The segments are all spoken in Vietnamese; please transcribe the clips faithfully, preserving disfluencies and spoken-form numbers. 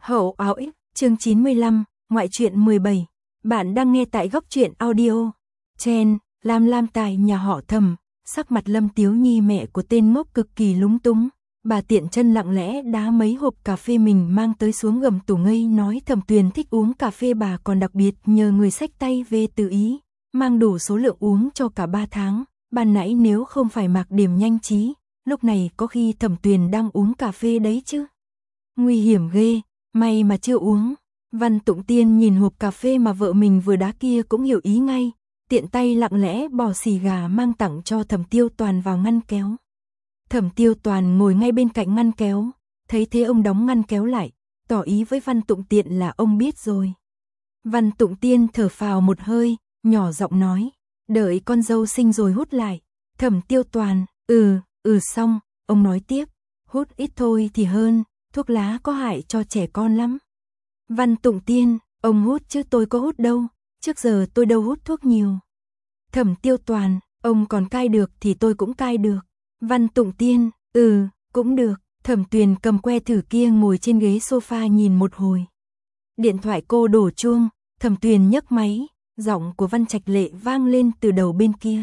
Hậu áo ích, chương chín mươi lăm, ngoại truyện mười bảy. Bạn đang nghe tại góc truyện audio. Chen, Lam Lam Tài nhà họ Thẩm, sắc mặt Lâm Tiếu Nhi mẹ của tên ngốc cực kỳ lúng túng. Bà tiện chân lặng lẽ đá mấy hộp cà phê mình mang tới xuống gầm tủ ngây nói Thẩm Tuyền thích uống cà phê, bà còn đặc biệt nhờ người xách tay về từ Ý, mang đủ số lượng uống cho cả ba tháng. Ban nãy nếu không phải Mạc Điểm nhanh trí, lúc này có khi Thẩm Tuyền đang uống cà phê đấy chứ. Nguy hiểm ghê, may mà chưa uống. Văn Tụng Tiên nhìn hộp cà phê mà vợ mình vừa đá kia cũng hiểu ý ngay, tiện tay lặng lẽ bỏ xì gà mang tặng cho Thẩm Tiêu Toàn vào ngăn kéo. Thẩm Tiêu Toàn ngồi ngay bên cạnh ngăn kéo, thấy thế ông đóng ngăn kéo lại, tỏ ý với Văn Tụng Tiện là ông biết rồi. Văn Tụng Tiên thở phào một hơi, nhỏ giọng nói, đợi con dâu sinh rồi hút lại. Thẩm Tiêu Toàn, ừ, ừ xong, ông nói tiếp, hút ít thôi thì hơn, thuốc lá có hại cho trẻ con lắm. Văn Tụng Tiên, ông hút chứ tôi có hút đâu, trước giờ tôi đâu hút thuốc nhiều. Thẩm Tiêu Toàn, ông còn cai được thì tôi cũng cai được. Văn Tụng Tiên, ừ, cũng được. Thẩm Tuyền cầm que thử kia ngồi trên ghế sofa nhìn một hồi. Điện thoại cô đổ chuông, Thẩm Tuyền nhấc máy, giọng của Văn Trạch Lệ vang lên từ đầu bên kia.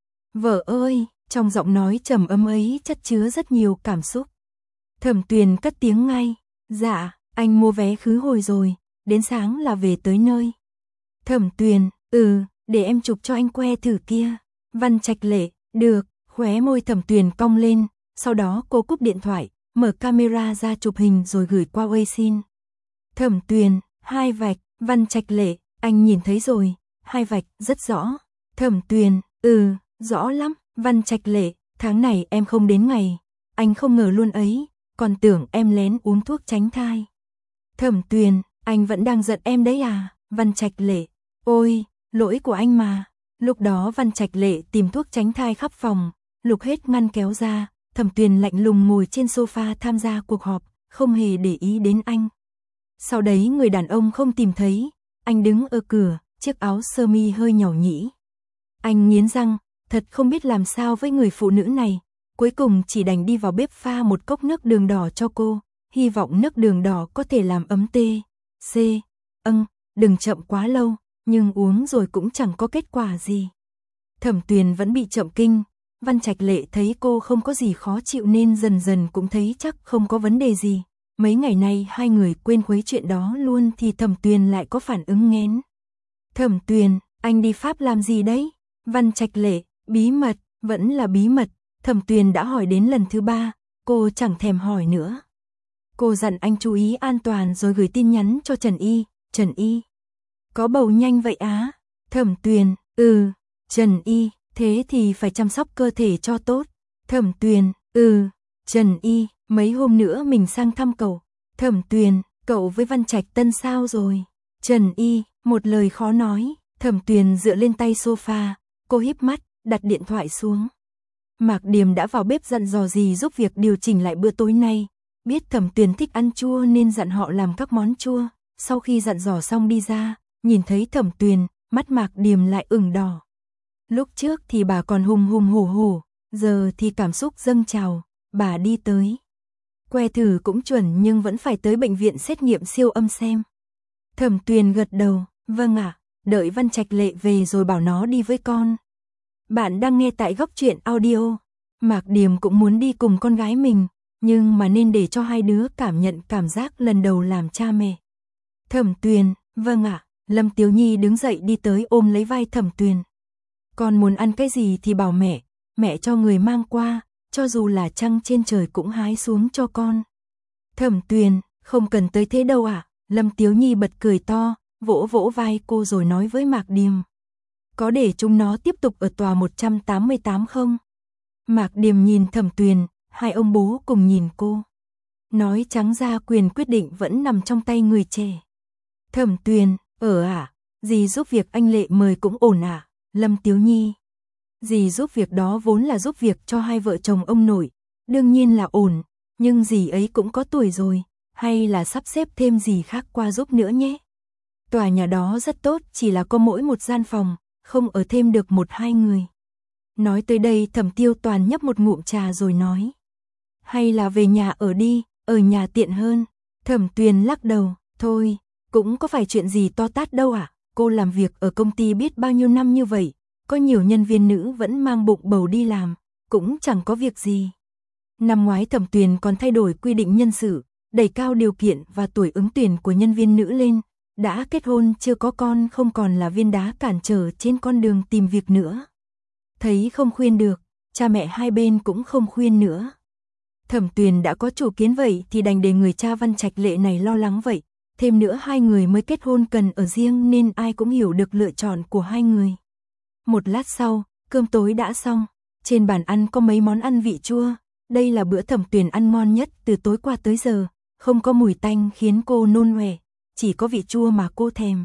Vợ ơi, trong giọng nói trầm ấm ấy chất chứa rất nhiều cảm xúc. Thẩm Tuyền cất tiếng ngay, dạ, anh mua vé khứ hồi rồi, đến sáng là về tới nơi. Thẩm Tuyền, ừ, để em chụp cho anh que thử kia. Văn Trạch Lệ, được, khóe môi Thẩm Tuyền cong lên, sau đó cô cúp điện thoại, mở camera ra chụp hình rồi gửi qua Weixin. Thẩm Tuyền, hai vạch. Văn Trạch Lệ, anh nhìn thấy rồi, hai vạch, rất rõ. Thẩm Tuyền, ừ, rõ lắm. Văn Trạch Lệ, tháng này em không đến ngày, anh không ngờ luôn ấy, còn tưởng em lén uống thuốc tránh thai. Thẩm Tuyền, anh vẫn đang giận em đấy à? Văn Trạch Lệ, ôi, lỗi của anh mà. Lúc đó Văn Trạch Lệ tìm thuốc tránh thai khắp phòng, lục hết ngăn kéo ra, Thẩm Tuyền lạnh lùng ngồi trên sofa tham gia cuộc họp, không hề để ý đến anh. Sau đấy người đàn ông không tìm thấy, anh đứng ở cửa, chiếc áo sơ mi hơi nhỏ nhĩ. Anh nghiến răng, thật không biết làm sao với người phụ nữ này, cuối cùng chỉ đành đi vào bếp pha một cốc nước đường đỏ cho cô, hy vọng nước đường đỏ có thể làm ấm tê. C. Âng, đừng chậm quá lâu, nhưng uống rồi cũng chẳng có kết quả gì. Thẩm Tuyền vẫn bị chậm kinh, Văn Trạch Lệ thấy cô không có gì khó chịu nên dần dần cũng thấy chắc không có vấn đề gì. Mấy ngày nay hai người quên khuấy chuyện đó luôn thì Thẩm Tuyền lại có phản ứng nghén. Thẩm Tuyền, anh đi Pháp làm gì đấy? Văn Trạch Lệ, bí mật, vẫn là bí mật. Thẩm Tuyền đã hỏi đến lần thứ ba, cô chẳng thèm hỏi nữa. Cô dặn anh chú ý an toàn rồi gửi tin nhắn cho Trần Y. Trần Y, có bầu nhanh vậy á? Thẩm Tuyền, ừ. Trần Y, thế thì phải chăm sóc cơ thể cho tốt. Thẩm Tuyền, ừ. Trần Y, mấy hôm nữa mình sang thăm cậu. Thẩm Tuyền, cậu với Văn Trạch Tân sao rồi? Trần Y, một lời khó nói. Thẩm Tuyền dựa lên tay sofa, cô híp mắt, đặt điện thoại xuống. Mạc Điềm đã vào bếp dặn dò gì giúp việc điều chỉnh lại bữa tối nay. Biết Thẩm Tuyền thích ăn chua nên dặn họ làm các món chua. Sau khi dặn dò xong đi ra, nhìn thấy Thẩm Tuyền, mắt Mạc Điềm lại ửng đỏ. Lúc trước thì bà còn hùng hùng hổ hổ, giờ thì cảm xúc dâng trào, bà đi tới. Que thử cũng chuẩn nhưng vẫn phải tới bệnh viện xét nghiệm siêu âm xem. Thẩm Tuyền gật đầu, vâng ạ, đợi Văn Trạch Lệ về rồi bảo nó đi với con. Bạn đang nghe tại góc truyện audio. Mạc Điềm cũng muốn đi cùng con gái mình, nhưng mà nên để cho hai đứa cảm nhận cảm giác lần đầu làm cha mẹ. Thẩm Tuyền, vâng ạ. Lâm Tiếu Nhi đứng dậy đi tới ôm lấy vai Thẩm Tuyền. Con muốn ăn cái gì thì bảo mẹ, mẹ cho người mang qua, cho dù là trăng trên trời cũng hái xuống cho con. Thẩm Tuyền, không cần tới thế đâu ạ. Lâm Tiếu Nhi bật cười to, vỗ vỗ vai cô rồi nói với Mạc Điềm. Có để chúng nó tiếp tục ở tòa một trăm tám mươi tám không? Mạc Điềm nhìn Thẩm Tuyền, hai ông bố cùng nhìn cô. Nói trắng ra quyền quyết định vẫn nằm trong tay người trẻ. Thẩm Tuyền, ở à, dì giúp việc anh Lệ mời cũng ổn à? Lâm Tiếu Nhi, dì giúp việc đó vốn là giúp việc cho hai vợ chồng ông nội, đương nhiên là ổn, nhưng dì ấy cũng có tuổi rồi, hay là sắp xếp thêm dì khác qua giúp nữa nhé. Tòa nhà đó rất tốt, chỉ là có mỗi một gian phòng, không ở thêm được một hai người. Nói tới đây Thẩm Tiêu Toàn nhấp một ngụm trà rồi nói. Hay là về nhà ở đi, ở nhà tiện hơn. Thẩm Tuyền lắc đầu, thôi, cũng có phải chuyện gì to tát đâu ạ. Cô làm việc ở công ty biết bao nhiêu năm như vậy, có nhiều nhân viên nữ vẫn mang bụng bầu đi làm, cũng chẳng có việc gì. Năm ngoái Thẩm Tuyền còn thay đổi quy định nhân sự, đẩy cao điều kiện và tuổi ứng tuyển của nhân viên nữ lên, đã kết hôn chưa có con không còn là viên đá cản trở trên con đường tìm việc nữa. Thấy không khuyên được, cha mẹ hai bên cũng không khuyên nữa. Thẩm Tuyền đã có chủ kiến vậy thì đành để người cha Văn Trạch Lệ này lo lắng vậy. Thêm nữa hai người mới kết hôn cần ở riêng nên ai cũng hiểu được lựa chọn của hai người. Một lát sau, cơm tối đã xong. Trên bàn ăn có mấy món ăn vị chua. Đây là bữa Thẩm Tuyền ăn ngon nhất từ tối qua tới giờ. Không có mùi tanh khiến cô nôn ọe, chỉ có vị chua mà cô thèm.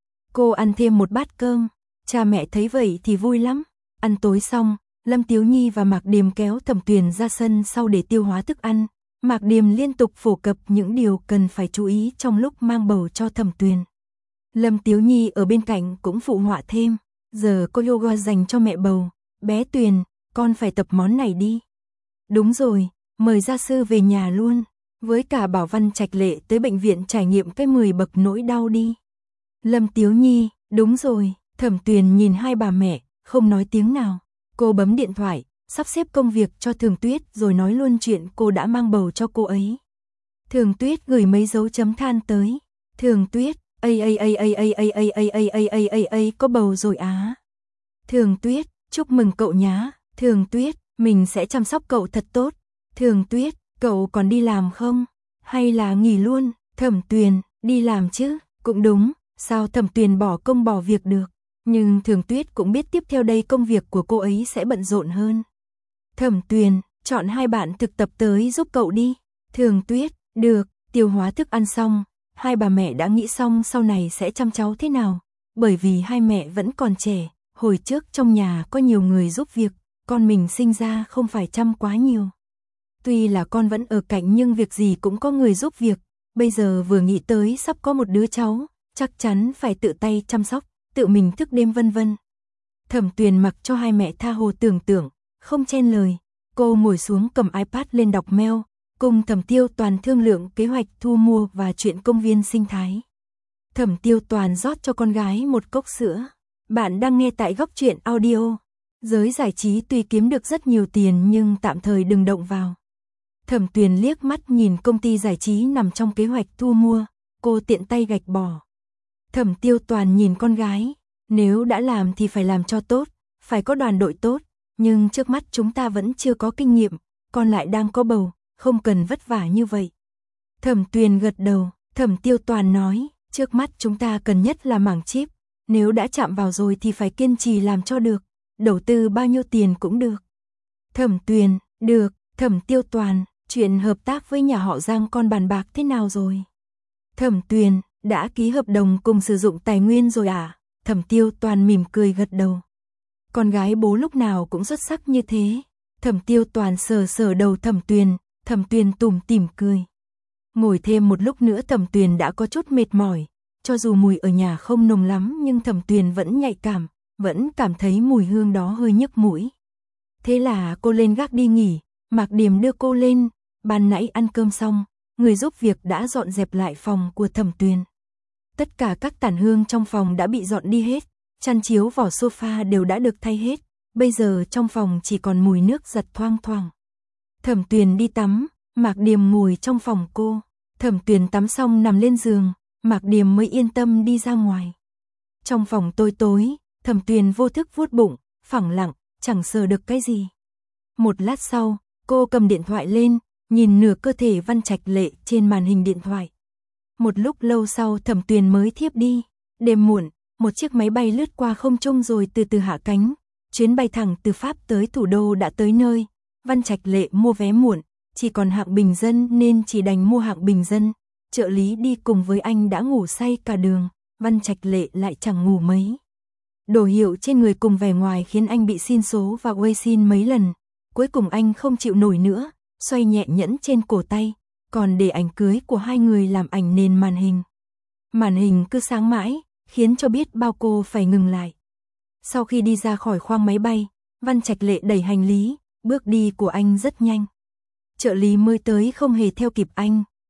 Cô ăn thêm một bát cơm. Cha mẹ thấy vậy thì vui lắm. Ăn tối xong, Lâm Tiếu Nhi và Mạc Điềm kéo Thẩm Tuyền ra sân sau để tiêu hóa thức ăn. Mạc Điềm liên tục phổ cập những điều cần phải chú ý trong lúc mang bầu cho Thẩm Tuyền. Lâm Tiếu Nhi ở bên cạnh cũng phụ họa thêm, giờ có yoga dành cho mẹ bầu, bé Tuyền, con phải tập món này đi. Đúng rồi, mời gia sư về nhà luôn, với cả bảo Văn Trạch Lệ tới bệnh viện trải nghiệm cái mười bậc nỗi đau đi. Lâm Tiếu Nhi, đúng rồi, Thẩm Tuyền nhìn hai bà mẹ, không nói tiếng nào. Cô bấm điện thoại, sắp xếp công việc cho Thường Tuyết rồi nói luôn chuyện cô đã mang bầu cho cô ấy. Thường Tuyết gửi mấy dấu chấm than tới. Thường Tuyết, ây ây ây ây ây ây ây ây ây ây ây ây ây có bầu rồi á. Thường Tuyết, chúc mừng cậu nhá. Thường Tuyết, mình sẽ chăm sóc cậu thật tốt. Thường Tuyết, cậu còn đi làm không? Hay là nghỉ luôn? Thẩm Tuyền, đi làm chứ, cũng đúng, sao Thẩm Tuyền bỏ công bỏ việc được. Nhưng Thường Tuyết cũng biết tiếp theo đây công việc của cô ấy sẽ bận rộn hơn. Thẩm Tuyền, chọn hai bạn thực tập tới giúp cậu đi. Thường Tuyết, được, tiêu hóa thức ăn xong, hai bà mẹ đã nghĩ xong sau này sẽ chăm cháu thế nào. Bởi vì hai mẹ vẫn còn trẻ, hồi trước trong nhà có nhiều người giúp việc, con mình sinh ra không phải chăm quá nhiều. Tuy là con vẫn ở cạnh nhưng việc gì cũng có người giúp việc, bây giờ vừa nghĩ tới sắp có một đứa cháu, chắc chắn phải tự tay chăm sóc, tự mình thức đêm vân vân. Thẩm Tuyền mặc cho hai mẹ tha hồ tưởng tượng, không chen lời, cô ngồi xuống cầm iPad lên đọc mail, cùng Thẩm Tiêu Toàn thương lượng kế hoạch thu mua và chuyện công viên sinh thái. Thẩm Tiêu Toàn rót cho con gái một cốc sữa. Bạn đang nghe tại Góc Truyện Audio. Giới giải trí tuy kiếm được rất nhiều tiền nhưng tạm thời đừng động vào. Thẩm Tuyền liếc mắt nhìn công ty giải trí nằm trong kế hoạch thu mua, cô tiện tay gạch bỏ. Thẩm Tiêu Toàn nhìn con gái, nếu đã làm thì phải làm cho tốt, phải có đoàn đội tốt, nhưng trước mắt chúng ta vẫn chưa có kinh nghiệm, con lại đang có bầu, không cần vất vả như vậy. Thẩm Tuyền gật đầu, Thẩm Tiêu Toàn nói, trước mắt chúng ta cần nhất là mảng chip, nếu đã chạm vào rồi thì phải kiên trì làm cho được, đầu tư bao nhiêu tiền cũng được. Thẩm Tuyền, được, Thẩm Tiêu Toàn, chuyện hợp tác với nhà họ Giang con bàn bạc thế nào rồi? Thẩm Tuyền, đã ký hợp đồng cùng sử dụng tài nguyên rồi à? Thẩm Tiêu Toàn mỉm cười gật đầu. Con gái bố lúc nào cũng xuất sắc như thế. Thẩm Tiêu Toàn sờ sờ đầu Thẩm Tuyền, Thẩm Tuyền tủm tỉm cười. Ngồi thêm một lúc nữa Thẩm Tuyền đã có chút mệt mỏi, cho dù mùi ở nhà không nồng lắm nhưng Thẩm Tuyền vẫn nhạy cảm, vẫn cảm thấy mùi hương đó hơi nhức mũi. Thế là cô lên gác đi nghỉ, Mạc Điềm đưa cô lên, ban nãy ăn cơm xong, người giúp việc đã dọn dẹp lại phòng của Thẩm Tuyền. Tất cả các tản hương trong phòng đã bị dọn đi hết, chăn chiếu vỏ sofa đều đã được thay hết, bây giờ trong phòng chỉ còn mùi nước giặt thoang thoảng. Thẩm Tuyền đi tắm, Mạc Điềm ngồi trong phòng cô, Thẩm Tuyền tắm xong nằm lên giường, Mạc Điềm mới yên tâm đi ra ngoài. Trong phòng tối tối, Thẩm Tuyền vô thức vuốt bụng, phẳng lặng, chẳng sờ được cái gì. Một lát sau, cô cầm điện thoại lên, nhìn nửa cơ thể Văn Trạch Lệ trên màn hình điện thoại. Một lúc lâu sau Thẩm Tuyền mới thiếp đi. Đêm muộn, một chiếc máy bay lướt qua không trung rồi từ từ hạ cánh. Chuyến bay thẳng từ Pháp tới thủ đô đã tới nơi. Văn Trạch Lệ mua vé muộn, chỉ còn hạng bình dân nên chỉ đành mua hạng bình dân. Trợ lý đi cùng với anh đã ngủ say cả đường, Văn Trạch Lệ lại chẳng ngủ mấy. Đồ hiệu trên người cùng vẻ ngoài khiến anh bị xin số và quay xin mấy lần. Cuối cùng anh không chịu nổi nữa, xoay nhẹ nhẫn trên cổ tay, còn để ảnh cưới của hai người làm ảnh nền màn hình. Màn hình cứ sáng mãi, khiến cho biết bao cô phải ngừng lại. Sau khi đi ra khỏi khoang máy bay, Văn Trạch Lệ đẩy hành lý, bước đi của anh rất nhanh. Trợ lý mới tới không hề theo kịp anh,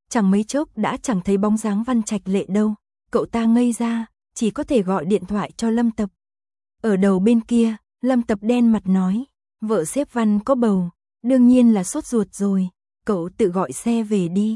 chẳng mấy chốc đã chẳng thấy bóng dáng Văn Trạch Lệ đâu. Cậu ta ngây ra, chỉ có thể gọi điện thoại cho Lâm Tập. Ở đầu bên kia, Lâm Tập đen mặt nói, vợ sếp Văn có bầu, đương nhiên là sốt ruột rồi, cậu tự gọi xe về đi.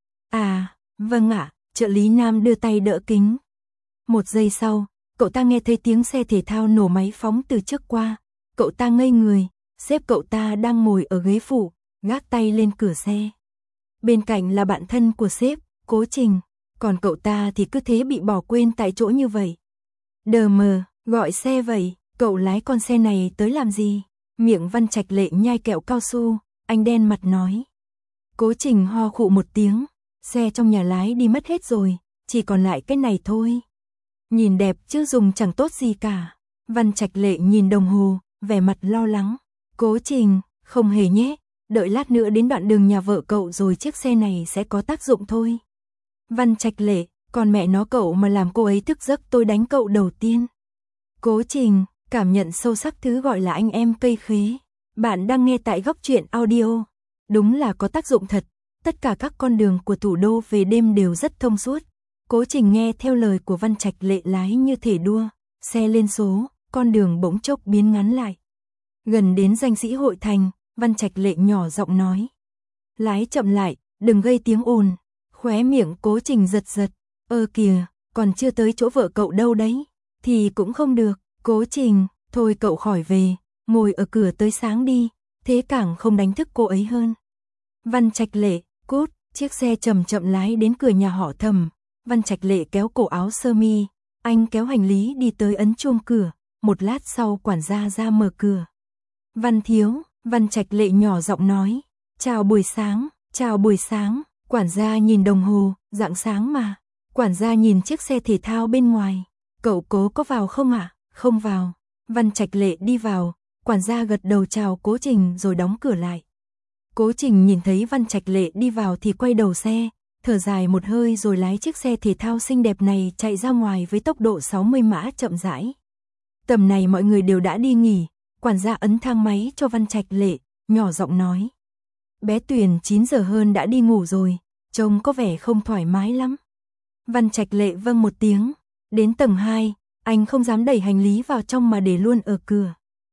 À, vâng ạ, trợ lý nam đưa tay đỡ kính. Một giây sau, cậu ta nghe thấy tiếng xe thể thao nổ máy phóng từ trước qua. Cậu ta ngây người, sếp cậu ta đang ngồi ở ghế phụ, gác tay lên cửa xe. Bên cạnh là bạn thân của sếp, Cố Trình, còn cậu ta thì cứ thế bị bỏ quên tại chỗ như vậy. Đờ mờ, gọi xe vậy, cậu lái con xe này tới làm gì? Miệng Văn Trạch Lệ nhai kẹo cao su, anh đen mặt nói. Cố Trình ho khụ một tiếng, xe trong nhà lái đi mất hết rồi, chỉ còn lại cái này thôi. Nhìn đẹp chứ dùng chẳng tốt gì cả. Văn Trạch Lệ nhìn đồng hồ, vẻ mặt lo lắng. Cố Trình, không hề nhé, đợi lát nữa đến đoạn đường nhà vợ cậu rồi chiếc xe này sẽ có tác dụng thôi. Văn Trạch Lệ, còn mẹ nó cậu mà làm cô ấy thức giấc tôi đánh cậu đầu tiên. Cố Trình, cảm nhận sâu sắc thứ gọi là anh em cây khế. Bạn đang nghe tại Góc Truyện Audio. Đúng là có tác dụng thật, tất cả các con đường của thủ đô về đêm đều rất thông suốt. Cố Trình nghe theo lời của Văn Trạch Lệ lái như thể đua, xe lên số, con đường bỗng chốc biến ngắn lại. Gần đến danh sĩ hội thành, Văn Trạch Lệ nhỏ giọng nói. Lái chậm lại, đừng gây tiếng ồn. Khóe miệng Cố Trình giật giật. Ơ kìa, còn chưa tới chỗ vợ cậu đâu đấy. Thì cũng không được, Cố Trình, thôi cậu khỏi về, ngồi ở cửa tới sáng đi, thế càng không đánh thức cô ấy hơn. Văn Trạch Lệ, cút, chiếc xe chậm chậm lái đến cửa nhà họ Thẩm. Văn Trạch Lệ kéo cổ áo sơ mi, anh kéo hành lý đi tới ấn chuông cửa, một lát sau quản gia ra mở cửa. Văn thiếu, Văn Trạch Lệ nhỏ giọng nói, chào buổi sáng, chào buổi sáng, quản gia nhìn đồng hồ, rạng sáng mà. Quản gia nhìn chiếc xe thể thao bên ngoài, cậu Cố có vào không ạ? À? Không vào. Văn Trạch Lệ đi vào, quản gia gật đầu chào Cố Trình rồi đóng cửa lại. Cố Trình nhìn thấy Văn Trạch Lệ đi vào thì quay đầu xe, thở dài một hơi rồi lái chiếc xe thể thao xinh đẹp này chạy ra ngoài với tốc độ sáu mươi mã chậm rãi. Tầm này mọi người đều đã đi nghỉ, quản gia ấn thang máy cho Văn Trạch Lệ, nhỏ giọng nói. Bé Tuyền chín giờ hơn đã đi ngủ rồi, trông có vẻ không thoải mái lắm. Văn Trạch Lệ vâng một tiếng, đến tầng hai, anh không dám đẩy hành lý vào trong mà để luôn ở cửa.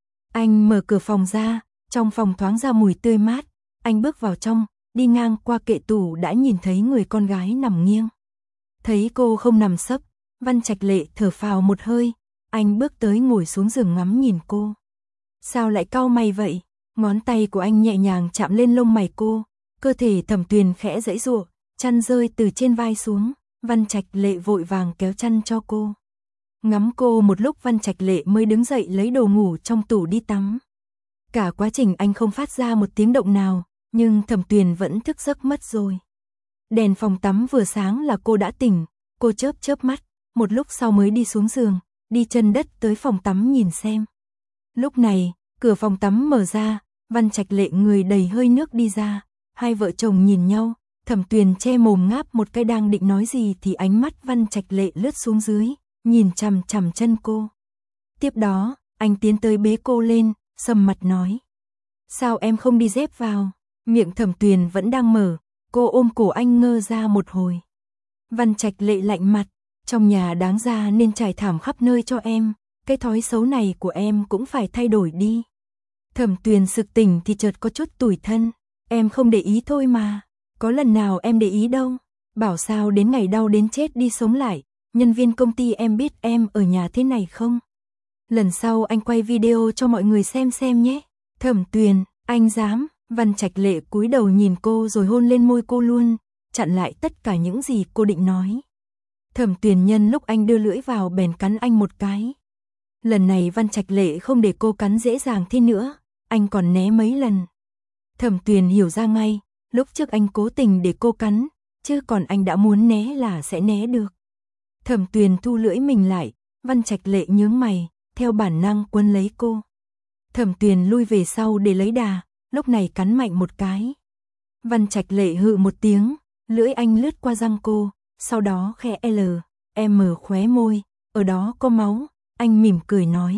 Anh mở cửa phòng ra, trong phòng thoáng ra mùi tươi mát, anh bước vào trong, đi ngang qua kệ tủ đã nhìn thấy người con gái nằm nghiêng. Thấy cô không nằm sấp, Văn Trạch Lệ thở phào một hơi, anh bước tới ngồi xuống giường ngắm nhìn cô. Sao lại cau mày vậy? Ngón tay của anh nhẹ nhàng chạm lên lông mày cô, cơ thể Thẩm Tuyền khẽ giãy giụa, chăn rơi từ trên vai xuống, Văn Trạch Lệ vội vàng kéo chăn cho cô. Ngắm cô một lúc Văn Trạch Lệ mới đứng dậy lấy đồ ngủ trong tủ đi tắm. Cả quá trình anh không phát ra một tiếng động nào, nhưng Thẩm Tuyền vẫn thức giấc mất rồi. Đèn phòng tắm vừa sáng là cô đã tỉnh, cô chớp chớp mắt, một lúc sau mới đi xuống giường, đi chân đất tới phòng tắm nhìn xem. Lúc này, cửa phòng tắm mở ra, Văn Trạch Lệ người đầy hơi nước đi ra, hai vợ chồng nhìn nhau, Thẩm Tuyền che mồm ngáp một cái đang định nói gì thì ánh mắt Văn Trạch Lệ lướt xuống dưới, nhìn chằm chằm chân cô. Tiếp đó, anh tiến tới bế cô lên, sầm mặt nói. Sao em không đi dép vào? Miệng Thẩm Tuyền vẫn đang mở, cô ôm cổ anh ngơ ra một hồi. Văn Trạch Lệ lạnh mặt, trong nhà đáng ra nên trải thảm khắp nơi cho em, cái thói xấu này của em cũng phải thay đổi đi. Thẩm Tuyền sực tỉnh thì chợt có chút tủi thân, em không để ý thôi mà, có lần nào em để ý đâu, bảo sao đến ngày đau đến chết đi sống lại, nhân viên công ty em biết em ở nhà thế này không? Lần sau anh quay video cho mọi người xem xem nhé. Thẩm Tuyền, anh dám? Văn Trạch Lệ cúi đầu nhìn cô rồi hôn lên môi cô luôn, chặn lại tất cả những gì cô định nói. Thẩm Tuyền nhân lúc anh đưa lưỡi vào bèn cắn anh một cái. Lần này Văn Trạch Lệ không để cô cắn dễ dàng thế nữa, anh còn né mấy lần. Thẩm Tuyền hiểu ra ngay, lúc trước anh cố tình để cô cắn, chứ còn anh đã muốn né là sẽ né được. Thẩm Tuyền thu lưỡi mình lại, Văn Trạch Lệ nhướng mày, theo bản năng quấn lấy cô. Thẩm Tuyền lui về sau để lấy đà, lúc này cắn mạnh một cái. Văn Trạch Lệ hự một tiếng, lưỡi anh lướt qua răng cô, sau đó khẽ L, M khóe môi, ở đó có máu, anh mỉm cười nói.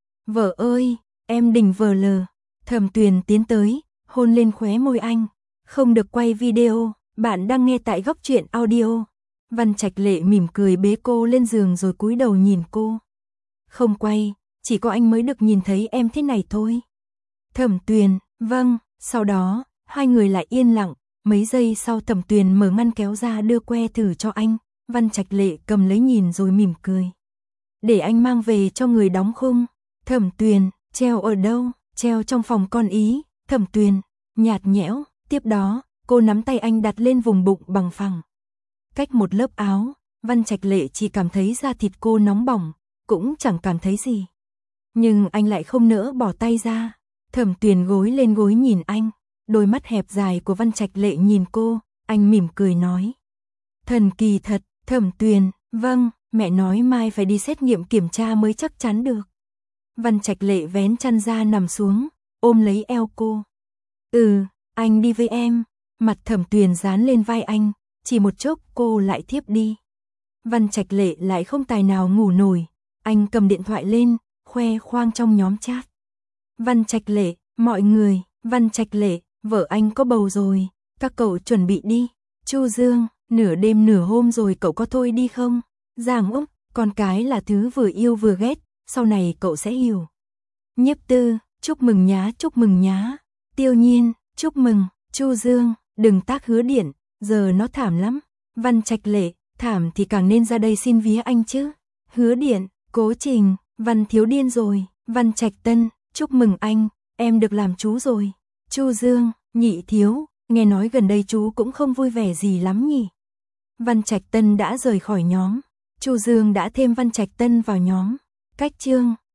Vợ ơi, em đừng vờ lờ. Thẩm Tuyền tiến tới, hôn lên khóe môi anh, không được quay video, Bạn đang nghe tại Góc Truyện Audio. Văn Trạch Lệ mỉm cười bế cô lên giường rồi cúi đầu nhìn cô. Không quay, chỉ có anh mới được nhìn thấy em thế này thôi. Thẩm Tuyền, vâng, sau đó, hai người lại yên lặng, mấy giây sau Thẩm Tuyền mở ngăn kéo ra đưa que thử cho anh, Văn Trạch Lệ cầm lấy nhìn rồi mỉm cười. Để anh mang về cho người đóng khung. Thẩm Tuyền, treo ở đâu? Treo trong phòng con ý. Thẩm Tuyền, nhạt nhẽo, tiếp đó, cô nắm tay anh đặt lên vùng bụng bằng phẳng. Cách một lớp áo, Văn Trạch Lệ chỉ cảm thấy da thịt cô nóng bỏng, cũng chẳng cảm thấy gì. Nhưng anh lại không nỡ bỏ tay ra. Thẩm Tuyền gối lên gối nhìn anh, đôi mắt hẹp dài của Văn Trạch Lệ nhìn cô, anh mỉm cười nói. Thần kỳ thật, Thẩm Tuyền, vâng, mẹ nói mai phải đi xét nghiệm kiểm tra mới chắc chắn được. Văn Trạch Lệ vén chăn ra nằm xuống, ôm lấy eo cô. Ừ, anh đi với em. Mặt Thẩm Tuyền dán lên vai anh, chỉ một chốc cô lại thiếp đi. Văn Trạch Lệ lại không tài nào ngủ nổi, anh cầm điện thoại lên, khoe khoang trong nhóm chat. Văn Trạch Lệ, mọi người, Văn Trạch Lệ, vợ anh có bầu rồi, các cậu chuẩn bị đi. Chu Dương, nửa đêm nửa hôm rồi cậu có thôi đi không? Giang Úc, con cái là thứ vừa yêu vừa ghét, sau này cậu sẽ hiểu. Nhiếp Tư, chúc mừng nhá, chúc mừng nhá. Tiêu Nhiên, chúc mừng. Chu Dương, đừng tác Hứa Điện, giờ nó thảm lắm. Văn Trạch Lệ, thảm thì càng nên ra đây xin vía anh chứ. Hứa Điện, Cố Trình, Văn Thiếu điên rồi. Văn Trạch Tân, chúc mừng anh, em được làm chú rồi. Chu Dương, Nhị Thiếu, nghe nói gần đây chú cũng không vui vẻ gì lắm nhỉ. Văn Trạch Tân đã rời khỏi nhóm, Chu Dương đã thêm Văn Trạch Tân vào nhóm. Cách chương